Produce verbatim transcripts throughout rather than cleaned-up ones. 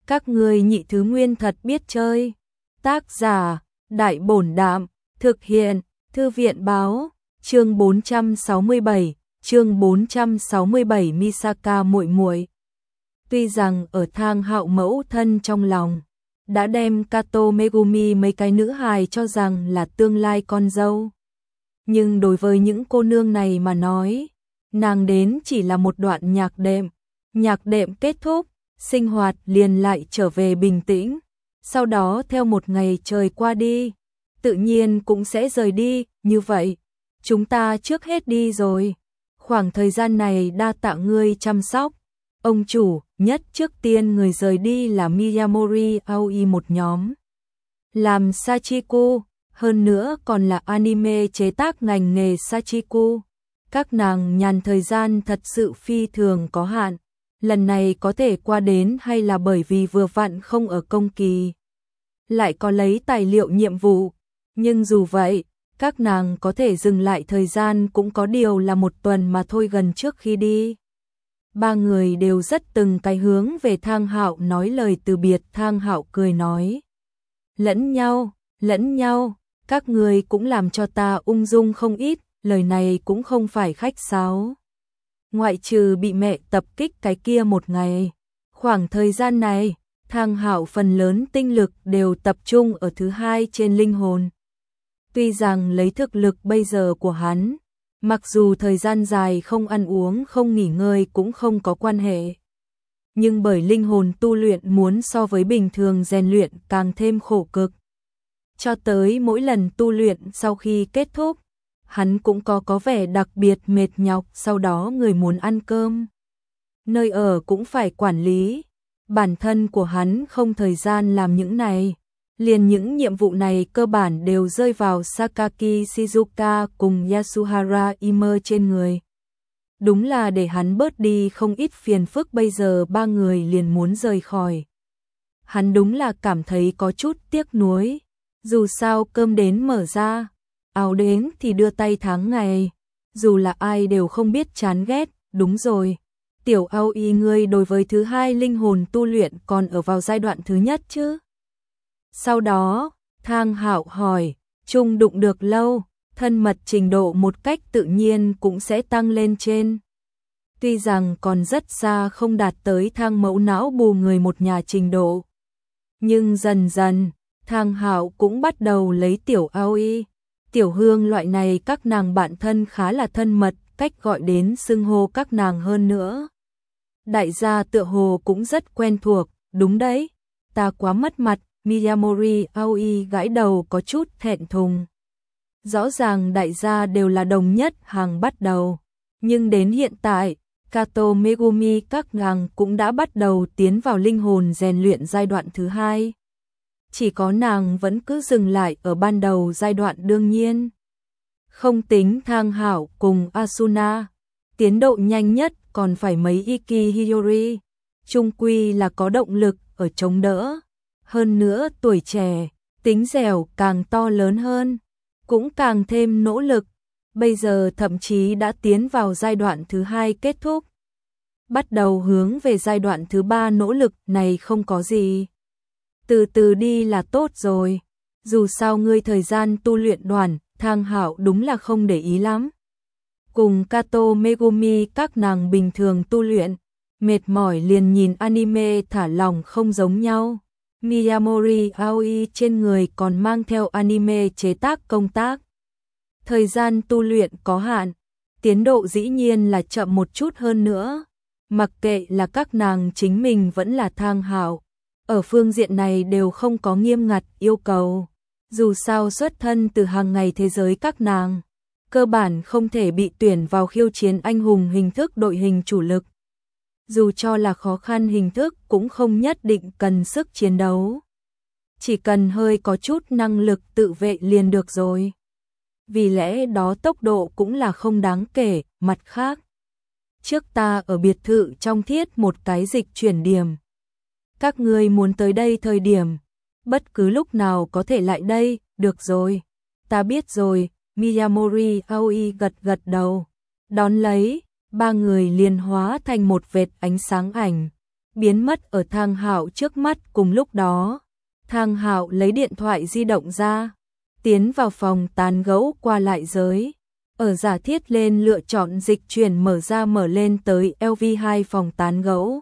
Các ngươi nhị thứ nguyên thật biết chơi. Tác giả, Đại Bổn Đạm, thực hiện, Thư viện Báo, chương bốn trăm sáu mươi bảy, chương bốn trăm sáu mươi bảy Misaka muội muội. Tuy rằng ở Thang Hạo mẫu thân trong lòng đã đem Kato Megumi mấy cái nữ hài cho rằng là tương lai con dâu, nhưng đối với những cô nương này mà nói, nàng đến chỉ là một đoạn nhạc đệm. Nhạc đệm kết thúc, sinh hoạt liền lại trở về bình tĩnh, sau đó theo một ngày trời qua đi, tự nhiên cũng sẽ rời đi, như vậy, chúng ta trước hết đi rồi. Khoảng thời gian này đa tạ ngươi chăm sóc. Ông chủ, nhất trước tiên người rời đi là Miyamori Aoi một nhóm. Làm Sachiku, hơn nữa còn là anime chế tác ngành nghề Sachiku. Các nàng nhàn thời gian thật sự phi thường có hạn. Lần này có thể qua đến hay là bởi vì vừa vặn không ở công kỳ, lại có lấy tài liệu nhiệm vụ. Nhưng dù vậy, các nàng có thể dừng lại thời gian cũng có điều là một tuần mà thôi. Gần trước khi đi, ba người đều rất từng cái hướng về Thang Hạo nói lời từ biệt. Thang Hạo cười nói, lẫn nhau, lẫn nhau, các người cũng làm cho ta ung dung không ít, lời này cũng không phải khách sáo. Ngoại trừ bị mẹ tập kích cái kia một ngày, khoảng thời gian này, Thang Hạo phần lớn tinh lực đều tập trung ở thứ hai trên linh hồn. Tuy rằng lấy thực lực bây giờ của hắn, mặc dù thời gian dài không ăn uống không nghỉ ngơi cũng không có quan hệ, nhưng bởi linh hồn tu luyện muốn so với bình thường rèn luyện càng thêm khổ cực. Cho tới mỗi lần tu luyện sau khi kết thúc, hắn cũng có có vẻ đặc biệt mệt nhọc. Sau đó người muốn ăn cơm, nơi ở cũng phải quản lý, bản thân của hắn không thời gian làm những này. Liền những nhiệm vụ này cơ bản đều rơi vào Sakaki Shizuka cùng Yasuhara Ime trên người. Đúng là để hắn bớt đi không ít phiền phức. Bây giờ ba người liền muốn rời khỏi, hắn đúng là cảm thấy có chút tiếc nuối. Dù sao cơm đến mở ra, áo đến thì đưa tay tháng ngày, dù là ai đều không biết chán ghét. Đúng rồi, tiểu Aoi, ngươi đối với thứ hai linh hồn tu luyện còn ở vào giai đoạn thứ nhất chứ? Sau đó, Thang Hạo hỏi, chung đụng được lâu, thân mật trình độ một cách tự nhiên cũng sẽ tăng lên trên. Tuy rằng còn rất xa không đạt tới Thang mẫu não bù người một nhà trình độ, nhưng dần dần, Thang Hạo cũng bắt đầu lấy tiểu Aoi, tiểu Hương loại này các nàng bạn thân khá là thân mật, cách gọi đến xưng hô các nàng hơn nữa. Đại gia tựa hồ cũng rất quen thuộc. Đúng đấy, ta quá mất mặt. Miyamori Aoi gãi đầu có chút thẹn thùng. Rõ ràng đại gia đều là đồng nhất hàng bắt đầu, nhưng đến hiện tại, Kato Megumi các nàng cũng đã bắt đầu tiến vào linh hồn rèn luyện giai đoạn thứ hai. Chỉ có nàng vẫn cứ dừng lại ở ban đầu giai đoạn. Đương nhiên, không tính Thang Hạo cùng Asuna, tiến độ nhanh nhất còn phải mấy Iki Hiyori, chung quy là có động lực ở chống đỡ. Hơn nữa tuổi trẻ, tính dẻo càng to lớn hơn, cũng càng thêm nỗ lực. Bây giờ thậm chí đã tiến vào giai đoạn thứ hai kết thúc, bắt đầu hướng về giai đoạn thứ ba. Nỗ lực này không có gì, từ từ đi là tốt rồi. Dù sao ngươi thời gian tu luyện đoàn, Thang Hạo đúng là không để ý lắm. Cùng Kato Megumi các nàng bình thường tu luyện, mệt mỏi liền nhìn anime thả lỏng không giống nhau. Miyamori Aoi trên người còn mang theo anime chế tác công tác. Thời gian tu luyện có hạn, tiến độ dĩ nhiên là chậm một chút hơn nữa. Mặc kệ là các nàng chính mình vẫn là Thang Hạo, ở phương diện này đều không có nghiêm ngặt yêu cầu. Dù sao xuất thân từ hàng ngày thế giới, các nàng cơ bản không thể bị tuyển vào khiêu chiến anh hùng hình thức đội hình chủ lực. Dù cho là khó khăn hình thức cũng không nhất định cần sức chiến đấu, chỉ cần hơi có chút năng lực tự vệ liền được rồi. Vì lẽ đó tốc độ cũng là không đáng kể. Mặt khác, trước ta ở biệt thự trong thiết một cái dịch chuyển điểm, các ngươi muốn tới đây thời điểm, bất cứ lúc nào có thể lại đây. Được rồi, ta biết rồi. Miyamori Aoi gật gật đầu, đón lấy, ba người liền hóa thành một vệt ánh sáng ảnh, biến mất ở Thang Hạo trước mắt. Cùng lúc đó, Thang Hạo lấy điện thoại di động ra, tiến vào phòng tán gẫu qua lại giới. Ở giả thiết lên lựa chọn dịch chuyển mở ra mở lên tới L V hai phòng tán gẫu.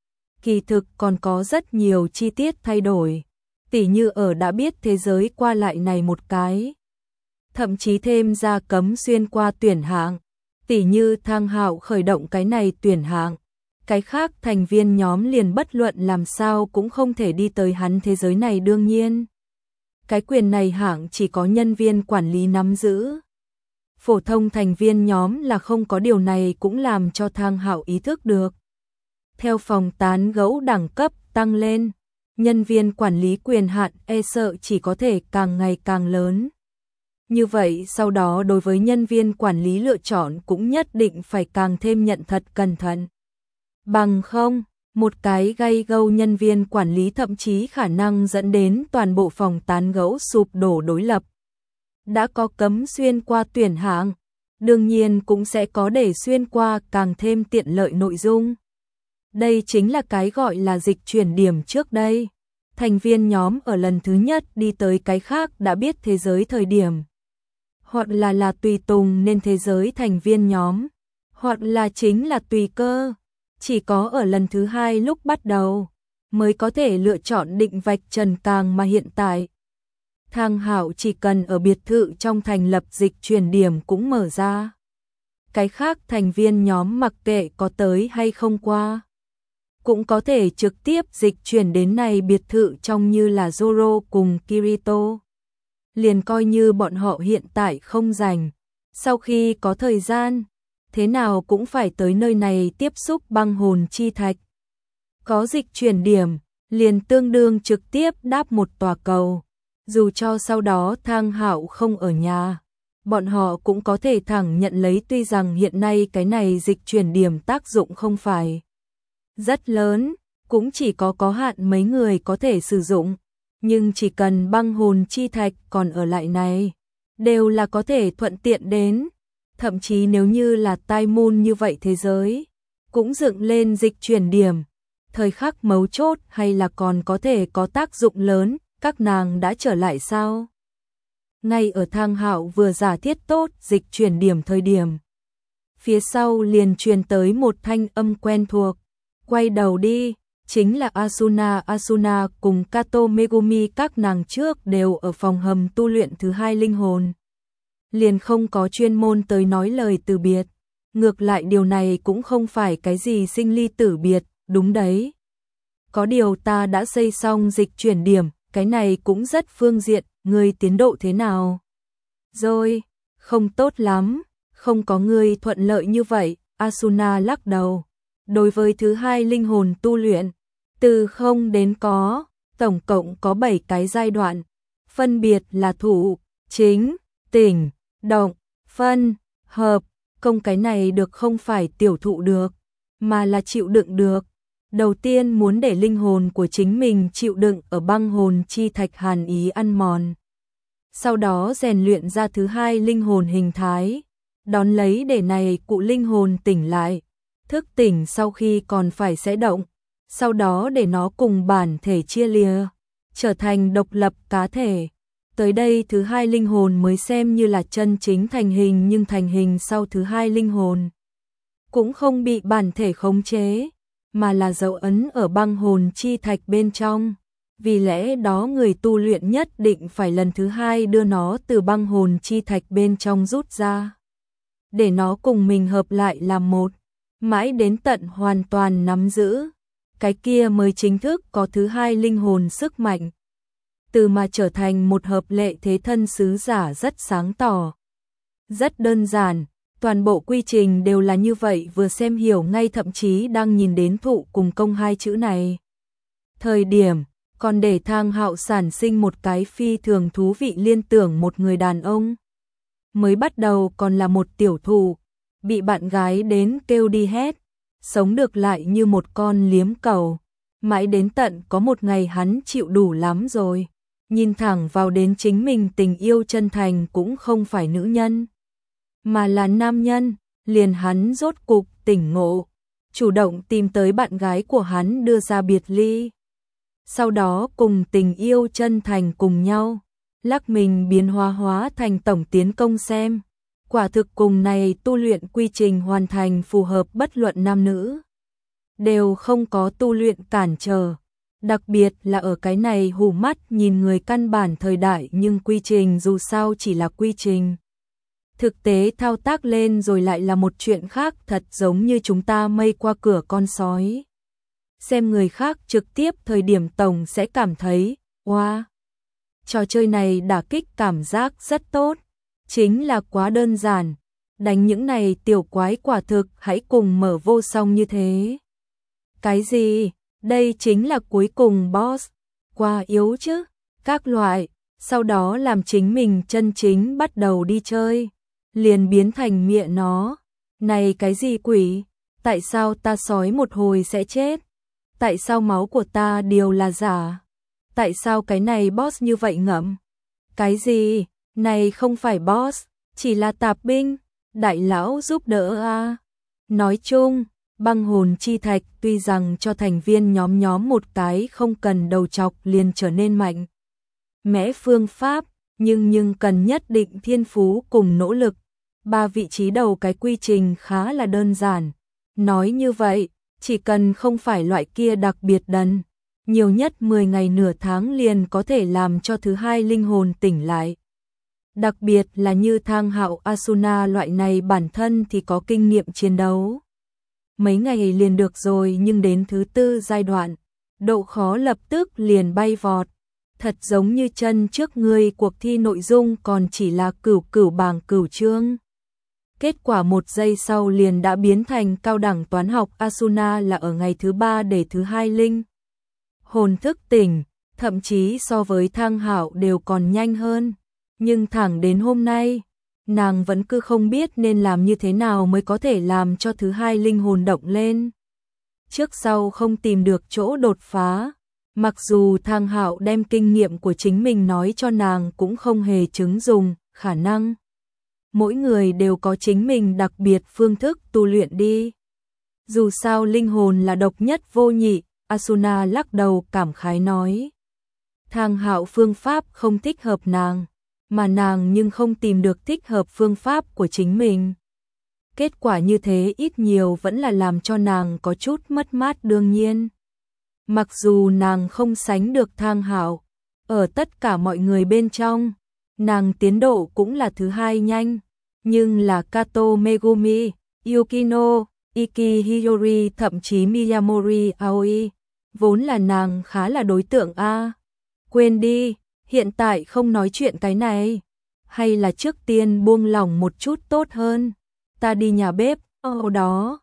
Kỳ thực còn có rất nhiều chi tiết thay đổi, tỉ như ở đã biết thế giới qua lại này một cái. Thậm chí thêm ra cấm xuyên qua tuyển hạng, tỉ như Thang Hạo khởi động cái này tuyển hạng. Cái khác thành viên nhóm liền bất luận làm sao cũng không thể đi tới hắn thế giới này. Đương nhiên, cái quyền này hạng chỉ có nhân viên quản lý nắm giữ. Phổ thông thành viên nhóm là không có, điều này cũng làm cho Thang Hạo ý thức được. Theo phòng tán gẫu đẳng cấp tăng lên, nhân viên quản lý quyền hạn e sợ chỉ có thể càng ngày càng lớn. Như vậy sau đó đối với nhân viên quản lý lựa chọn cũng nhất định phải càng thêm nhận thật cẩn thận. Bằng không, một cái gây gâu nhân viên quản lý thậm chí khả năng dẫn đến toàn bộ phòng tán gẫu sụp đổ đối lập. Đã có cấm xuyên qua tuyển hạng, đương nhiên cũng sẽ có để xuyên qua càng thêm tiện lợi nội dung. Đây chính là cái gọi là dịch chuyển điểm trước đây. Thành viên nhóm ở lần thứ nhất đi tới cái khác đã biết thế giới thời điểm. Hoặc là là tùy tùng nên thế giới thành viên nhóm, hoặc là chính là tùy cơ. Chỉ có ở lần thứ hai lúc bắt đầu mới có thể lựa chọn định vạch trần càng, mà hiện tại Thang Hạo chỉ cần ở biệt thự trong thành lập dịch chuyển điểm cũng mở ra. Cái khác thành viên nhóm mặc kệ có tới hay không qua, cũng có thể trực tiếp dịch chuyển đến này biệt thự trong, như là Zoro cùng Kirito. Liền coi như bọn họ hiện tại không rảnh, sau khi có thời gian, thế nào cũng phải tới nơi này tiếp xúc băng hồn chi thạch. Có dịch chuyển điểm, liền tương đương trực tiếp đáp một tòa cầu. Dù cho sau đó Thang Hạo không ở nhà, bọn họ cũng có thể thẳng nhận lấy, tuy rằng hiện nay cái này dịch chuyển điểm tác dụng không phải rất lớn, cũng chỉ có có hạn mấy người có thể sử dụng, nhưng chỉ cần băng hồn chi thạch còn ở lại này, đều là có thể thuận tiện đến. Thậm chí nếu như là Tai Moon như vậy thế giới, cũng dựng lên dịch chuyển điểm, thời khắc mấu chốt hay là còn có thể có tác dụng lớn. Các nàng đã trở lại sao? Ngay ở Thang Hạo vừa giả thiết tốt dịch chuyển điểm thời điểm, phía sau liền truyền tới một thanh âm quen thuộc. Quay đầu đi, chính là Asuna. Asuna cùng Kato Megumi, các nàng trước đều ở phòng hầm tu luyện thứ hai linh hồn. Liền không có chuyên môn tới nói lời từ biệt. Ngược lại điều này cũng không phải cái gì sinh ly tử biệt, đúng đấy. Có điều ta đã xây xong dịch chuyển điểm, cái này cũng rất phương diện, ngươi tiến độ thế nào? Rồi, không tốt lắm, không có ngươi thuận lợi như vậy. Asuna lắc đầu. Đối với thứ hai linh hồn tu luyện, từ không đến có, tổng cộng có bảy cái giai đoạn, phân biệt là thủ, chính, tỉnh, động, phân, hợp. Công cái này được không phải tiểu thụ được, mà là chịu đựng được. Đầu tiên muốn để linh hồn của chính mình chịu đựng ở băng hồn chi thạch hàn ý ăn mòn. Sau đó rèn luyện ra thứ hai linh hồn hình thái, đón lấy để này cụ linh hồn tỉnh lại. Thức tỉnh sau khi còn phải sẽ động, sau đó để nó cùng bản thể chia lìa, trở thành độc lập cá thể. Tới đây thứ hai linh hồn mới xem như là chân chính thành hình, nhưng thành hình sau thứ hai linh hồn cũng không bị bản thể khống chế, mà là dấu ấn ở băng hồn chi thạch bên trong. Vì lẽ đó người tu luyện nhất định phải lần thứ hai đưa nó từ băng hồn chi thạch bên trong rút ra, để nó cùng mình hợp lại làm một, mãi đến tận hoàn toàn nắm giữ, cái kia mới chính thức có thứ hai linh hồn sức mạnh. Từ mà trở thành một hợp lệ thế thân sứ giả rất sáng tỏ, rất đơn giản, toàn bộ quy trình đều là như vậy, vừa xem hiểu ngay, thậm chí đang nhìn đến thụ cùng công hai chữ này thời điểm, còn để Thang Hạo sản sinh một cái phi thường thú vị liên tưởng. Một người đàn ông mới bắt đầu còn là một tiểu thụ, bị bạn gái đến kêu đi hết, sống được lại như một con liếm cầu, mãi đến tận có một ngày hắn chịu đủ lắm rồi, nhìn thẳng vào đến chính mình tình yêu chân thành cũng không phải nữ nhân, mà là nam nhân, liền hắn rốt cục tỉnh ngộ, chủ động tìm tới bạn gái của hắn đưa ra biệt ly. Sau đó cùng tình yêu chân thành cùng nhau, lắc mình biến hóa hóa thành tổng tiến công xem. Quả thực cùng này tu luyện quy trình hoàn thành phù hợp, bất luận nam nữ đều không có tu luyện cản trở. Đặc biệt là ở cái này hù mắt nhìn người căn bản thời đại, nhưng quy trình dù sao chỉ là quy trình. Thực tế thao tác lên rồi lại là một chuyện khác, thật giống như chúng ta mây qua cửa con sói. Xem người khác trực tiếp thời điểm tổng sẽ cảm thấy, wow, trò chơi này đả kích cảm giác rất tốt, chính là quá đơn giản. Đánh những này tiểu quái quả thực hãy cùng mở vô song như thế. Cái gì? Đây chính là cuối cùng boss, quá yếu chứ, các loại, sau đó làm chính mình chân chính bắt đầu đi chơi, liền biến thành mẹ nó. Này cái gì quỷ? Tại sao ta sói một hồi sẽ chết? Tại sao máu của ta đều là giả? Tại sao cái này boss như vậy ngậm? Cái gì? Này không phải boss, chỉ là tạp binh, đại lão giúp đỡ a. Nói chung, băng hồn chi thạch tuy rằng cho thành viên nhóm nhóm một cái không cần đầu chọc liền trở nên mạnh mẽ phương pháp, nhưng nhưng cần nhất định thiên phú cùng nỗ lực. Ba vị trí đầu cái quy trình khá là đơn giản. Nói như vậy, chỉ cần không phải loại kia đặc biệt đần, nhiều nhất mười ngày nửa tháng liền có thể làm cho thứ hai linh hồn tỉnh lại. Đặc biệt là như Thang Hạo, Asuna loại này bản thân thì có kinh nghiệm chiến đấu. Mấy ngày liền được rồi, nhưng đến thứ tư giai đoạn, độ khó lập tức liền bay vọt. Thật giống như chân trước người cuộc thi nội dung còn chỉ là cửu cửu bảng cửu chương. Kết quả một giây sau liền đã biến thành cao đẳng toán học. Asuna là ở ngày thứ ba để thứ hai linh hồn thức tỉnh, thậm chí so với Thang Hạo đều còn nhanh hơn. Nhưng thẳng đến hôm nay, nàng vẫn cứ không biết nên làm như thế nào mới có thể làm cho thứ hai linh hồn động lên. Trước sau không tìm được chỗ đột phá, mặc dù Thang Hạo đem kinh nghiệm của chính mình nói cho nàng cũng không hề chứng dùng, khả năng mỗi người đều có chính mình đặc biệt phương thức tu luyện đi. Dù sao linh hồn là độc nhất vô nhị, Asuna lắc đầu cảm khái nói. Thang Hạo phương pháp không thích hợp nàng, mà nàng nhưng không tìm được thích hợp phương pháp của chính mình. Kết quả như thế ít nhiều vẫn là làm cho nàng có chút mất mát đương nhiên. Mặc dù nàng không sánh được Thang Hạo, ở tất cả mọi người bên trong, nàng tiến độ cũng là thứ hai nhanh, nhưng là Kato Megumi, Yukino, Iki Hiyori thậm chí Miyamori Aoi, vốn là nàng khá là đối tượng a. Quên đi, hiện tại không nói chuyện cái này, hay là trước tiên buông lỏng một chút tốt hơn. Ta đi nhà bếp, ở đó.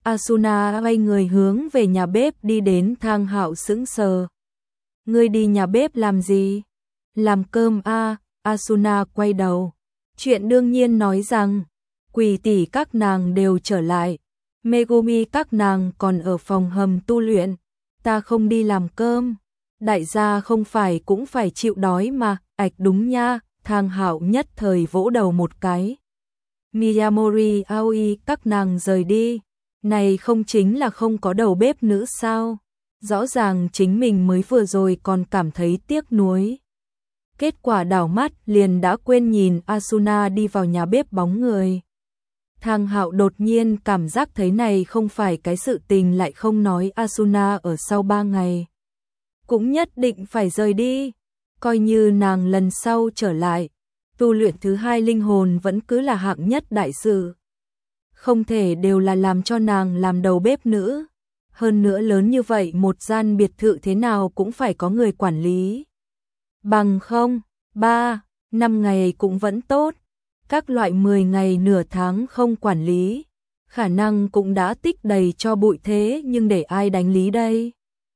Asuna quay người hướng về nhà bếp đi đến. Thang Hạo sững sờ. Ngươi đi nhà bếp làm gì? Làm cơm a. Asuna quay đầu. Chuyện đương nhiên nói rằng, Quỷ tỷ các nàng đều trở lại, Megumi các nàng còn ở phòng hầm tu luyện, ta không đi làm cơm. Đại gia không phải cũng phải chịu đói mà, ạch đúng nha. Thang Hạo nhất thời vỗ đầu một cái. Miyamori Aoi các nàng rời đi, này không chính là không có đầu bếp nữ sao? Rõ ràng chính mình mới vừa rồi còn cảm thấy tiếc nuối. Kết quả đảo mắt liền đã quên nhìn Asuna đi vào nhà bếp bóng người. Thang Hạo đột nhiên cảm giác thấy này không phải cái sự tình, lại không nói Asuna ở sau ba ngày cũng nhất định phải rời đi. Coi như nàng lần sau trở lại, tu luyện thứ hai linh hồn vẫn cứ là hạng nhất đại sự. Không thể đều là làm cho nàng làm đầu bếp nữ. Hơn nữa lớn như vậy một gian biệt thự thế nào cũng phải có người quản lý. Bằng không, ba, năm ngày cũng vẫn tốt. Các loại mười ngày nửa tháng không quản lý, khả năng cũng đã tích đầy cho bụi thế, nhưng để ai đánh lý đây?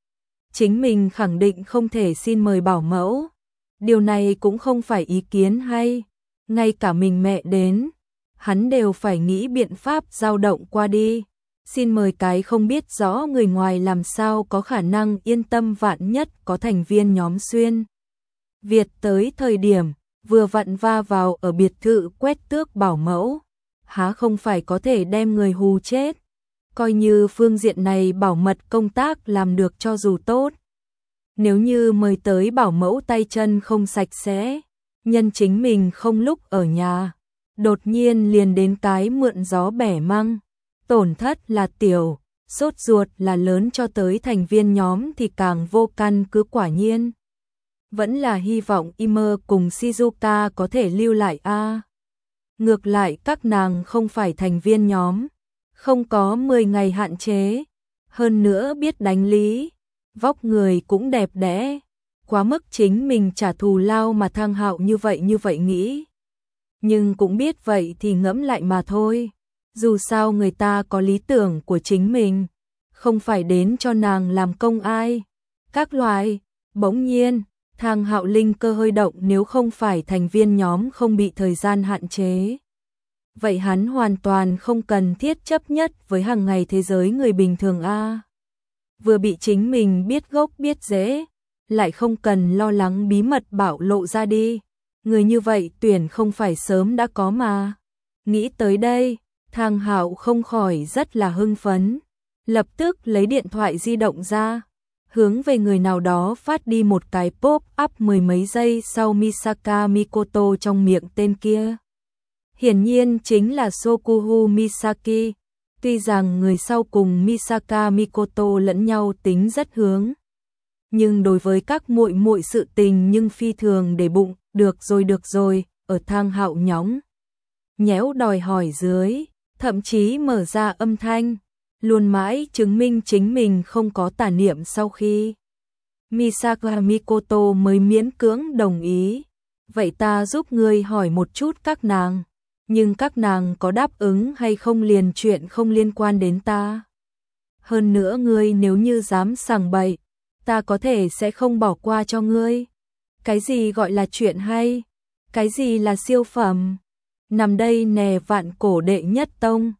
Chính mình khẳng định không thể xin mời bảo mẫu. Điều này cũng không phải ý kiến hay, ngay cả mình mẹ đến, hắn đều phải nghĩ biện pháp dao động qua đi. Xin mời cái không biết rõ người ngoài làm sao có khả năng yên tâm, vạn nhất có thành viên nhóm xuyên Việt tới thời điểm vừa vặn va vào ở biệt thự quét tước bảo mẫu, há không phải có thể đem người hù chết. coi như phương diện này bảo mật công tác làm được cho dù tốt. Nếu như mời tới bảo mẫu tay chân không sạch sẽ, nhân chính mình không lúc ở nhà, đột nhiên liền đến cái mượn gió bẻ măng, tổn thất là tiểu, sốt ruột là lớn cho tới thành viên nhóm thì càng vô căn cứ quả nhiên. Vẫn là hy vọng Imer cùng Shizuka có thể lưu lại a. Ngược lại các nàng không phải thành viên nhóm, không có mười ngày hạn chế, hơn nữa biết đánh lý, vóc người cũng đẹp đẽ, quá mức chính mình trả thù lao mà Thang Hạo như vậy như vậy nghĩ. Nhưng cũng biết vậy thì ngẫm lại mà thôi, dù sao người ta có lý tưởng của chính mình, không phải đến cho nàng làm công ai. Các loại, bỗng nhiên, Thang Hạo linh cơ hơi động, nếu không phải thành viên nhóm không bị thời gian hạn chế, vậy hắn hoàn toàn không cần thiết chấp nhất với hàng ngày thế giới người bình thường a. Vừa bị chính mình biết gốc biết rễ, lại không cần lo lắng bí mật bạo lộ ra đi. Người như vậy tuyển không phải sớm đã có mà. Nghĩ tới đây, Thang Hạo không khỏi rất là hưng phấn, lập tức lấy điện thoại di động ra, hướng về người nào đó phát đi một cái pop-up. Mười mấy giây sau, Misaka Mikoto trong miệng tên kia hiển nhiên chính là Sokuhu Misaki. Tuy rằng người sau cùng Misaka Mikoto lẫn nhau tính rất hướng, nhưng đối với các muội muội sự tình nhưng phi thường để bụng. Được rồi được rồi, ở Thang Hạo nhõng nhẽo đòi hỏi dưới, thậm chí mở ra âm thanh, luôn mãi chứng minh chính mình không có tà niệm. Sau khi Misaka Mikoto mới miễn cưỡng đồng ý, vậy ta giúp ngươi hỏi một chút các nàng, nhưng các nàng có đáp ứng hay không liền chuyện không liên quan đến ta. Hơn nữa ngươi nếu như dám sằng bậy, ta có thể sẽ không bỏ qua cho ngươi. Cái gì gọi là chuyện hay? Cái gì là siêu phẩm? Nằm đây nè, vạn cổ đệ nhất tông,